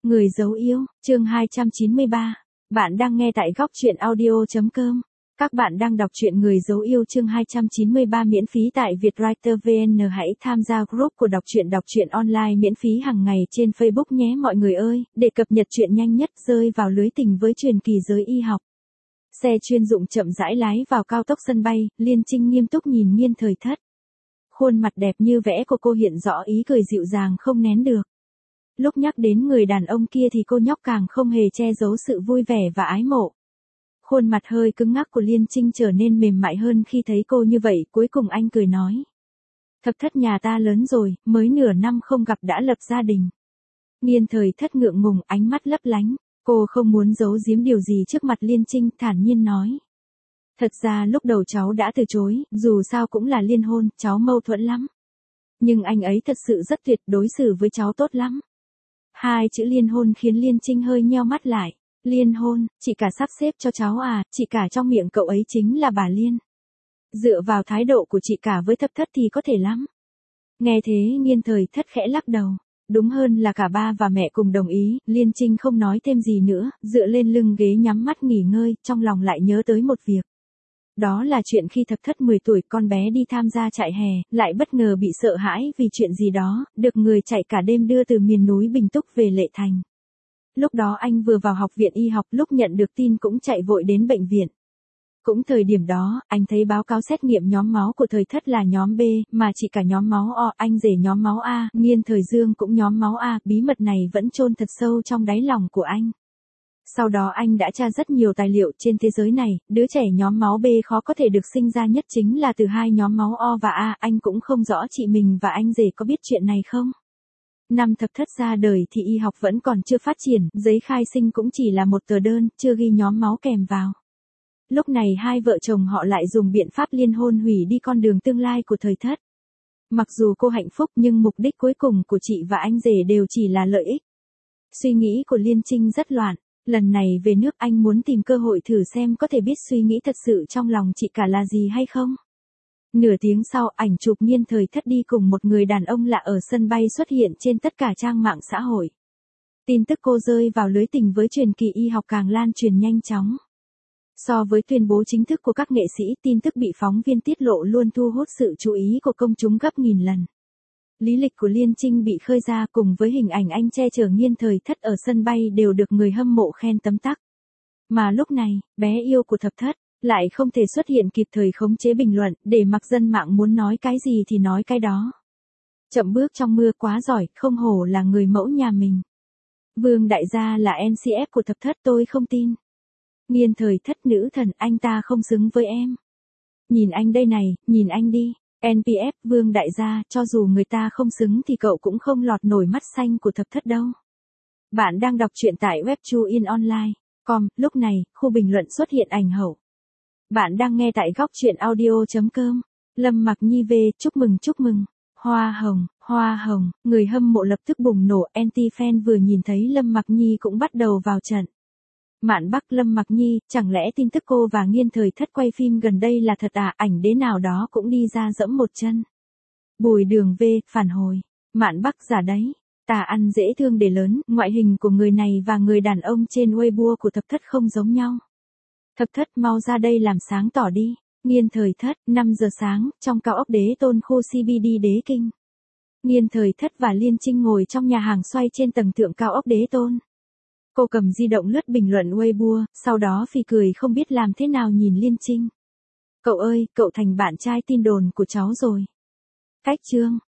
Người dấu yêu, chương 293. Bạn đang nghe tại góc truyện audio.com. Các bạn đang đọc truyện Người dấu yêu chương 293 miễn phí tại Vietwriter VN. Hãy tham gia group của đọc truyện online miễn phí hàng ngày trên Facebook nhé mọi người ơi, để cập nhật truyện nhanh nhất. Rơi vào lưới tình với truyền kỳ giới y học. Xe chuyên dụng chậm rãi lái vào cao tốc sân bay, Liên Trinh nghiêm túc nhìn Nghiên Thời Thất. Khuôn mặt đẹp như vẽ của cô hiện rõ ý cười dịu dàng không nén được. Lúc nhắc đến người đàn ông kia thì cô nhóc càng không hề che giấu sự vui vẻ và ái mộ. Khuôn mặt hơi cứng ngắc của Liên Trinh trở nên mềm mại hơn khi thấy cô như vậy. Cuối cùng anh cười nói. Thập Thất nhà ta lớn rồi, mới nửa năm không gặp đã lập gia đình. Nghiên Thời Thất ngượng ngùng, ánh mắt lấp lánh. Cô không muốn giấu giếm điều gì trước mặt Liên Trinh, thản nhiên nói. Thật ra lúc đầu cháu đã từ chối, dù sao cũng là liên hôn, cháu mâu thuẫn lắm. Nhưng anh ấy thật sự rất tuyệt, đối xử với cháu tốt lắm. Hai chữ liên hôn khiến Liên Trinh hơi nheo mắt lại. Liên hôn, chị cả sắp xếp cho cháu à, chị cả trong miệng cậu ấy chính là bà Liên. Dựa vào thái độ của chị cả với Thập Thất thì có thể lắm. Nghe thế Nghiên Thời Thất khẽ lắc đầu. Đúng hơn là cả ba và mẹ cùng đồng ý, Liên Trinh không nói thêm gì nữa, dựa lên lưng ghế nhắm mắt nghỉ ngơi, trong lòng lại nhớ tới một việc. Đó là chuyện khi Thập Thất 10 tuổi con bé đi tham gia trại hè, lại bất ngờ bị sợ hãi vì chuyện gì đó, được người chạy cả đêm đưa từ miền núi Bình Túc về Lệ Thành. Lúc đó anh vừa vào học viện y học, lúc nhận được tin cũng chạy vội đến bệnh viện. Cũng thời điểm đó, anh thấy báo cáo xét nghiệm nhóm máu của Thời Thất là nhóm B, mà chỉ cả nhóm máu O, anh rể nhóm máu A, Nghiên Thời Dương cũng nhóm máu A, bí mật này vẫn chôn thật sâu trong đáy lòng của anh. Sau đó anh đã tra rất nhiều tài liệu trên thế giới này, đứa trẻ nhóm máu B khó có thể được sinh ra nhất chính là từ hai nhóm máu O và A, anh cũng không rõ chị mình và anh rể có biết chuyện này không. Năm Thập Thất ra đời thì y học vẫn còn chưa phát triển, giấy khai sinh cũng chỉ là một tờ đơn, chưa ghi nhóm máu kèm vào. Lúc này hai vợ chồng họ lại dùng biện pháp liên hôn hủy đi con đường tương lai của Thời Thất. Mặc dù cô hạnh phúc nhưng mục đích cuối cùng của chị và anh rể đều chỉ là lợi ích. Suy nghĩ của Liên Trinh rất loạn. Lần này về nước anh muốn tìm cơ hội thử xem có thể biết suy nghĩ thật sự trong lòng chị cả là gì hay không. Nửa tiếng sau, ảnh chụp Nghiên Thời Thất đi cùng một người đàn ông lạ ở sân bay xuất hiện trên tất cả trang mạng xã hội. Tin tức cô rơi vào lưới tình với truyền kỳ y học càng lan truyền nhanh chóng. So với tuyên bố chính thức của các nghệ sĩ, tin tức bị phóng viên tiết lộ luôn thu hút sự chú ý của công chúng gấp nghìn lần. Lý lịch của Liên Trinh bị khơi ra cùng với hình ảnh anh che chở Nghiên Thời Thất ở sân bay đều được người hâm mộ khen tấm tắc. Mà lúc này, bé yêu của Thập Thất lại không thể xuất hiện kịp thời khống chế bình luận, để mặc dân mạng muốn nói cái gì thì nói cái đó. Chậm bước trong mưa quá giỏi, không hổ là người mẫu nhà mình. Vương đại gia là NCF của Thập Thất, tôi không tin. Nghiên Thời Thất nữ thần, anh ta không xứng với em. Nhìn anh đây này, nhìn anh đi. NPF, Vương đại gia, cho dù người ta không xứng thì cậu cũng không lọt nổi mắt xanh của Thập Thất đâu. Bạn đang đọc truyện tại web chuinonline.com, lúc này, khu bình luận xuất hiện ảnh hậu. Bạn đang nghe tại góc truyện audio.com. Lâm Mặc Nhi về, chúc mừng. Hoa hồng, người hâm mộ lập tức bùng nổ, anti-fan vừa nhìn thấy Lâm Mặc Nhi cũng bắt đầu vào trận. Mạn Bắc Lâm Mặc Nhi, chẳng lẽ tin tức cô và Nghiên Thời Thất quay phim gần đây là thật à? Ảnh đế nào đó cũng đi ra dẫm một chân. Bùi Đường V, phản hồi. Mạn Bắc giả đấy. Tà ăn dễ thương để lớn, ngoại hình của người này và người đàn ông trên Weibo của Thập Thất không giống nhau. Thập Thất mau ra đây làm sáng tỏ đi. Nghiên Thời Thất, 5 giờ sáng, trong cao ốc Đế Tôn khu CBD Đế Kinh. Nghiên Thời Thất và Liên Trinh ngồi trong nhà hàng xoay trên tầng thượng cao ốc Đế Tôn. Cô cầm di động lướt bình luận Weibo, sau đó phì cười không biết làm thế nào nhìn Liên Trinh. Cậu ơi, cậu thành bạn trai tin đồn của cháu rồi. Cách chương.